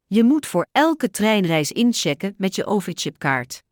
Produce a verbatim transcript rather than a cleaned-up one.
Je moet voor elke treinreis inchecken met je Overchipkaart.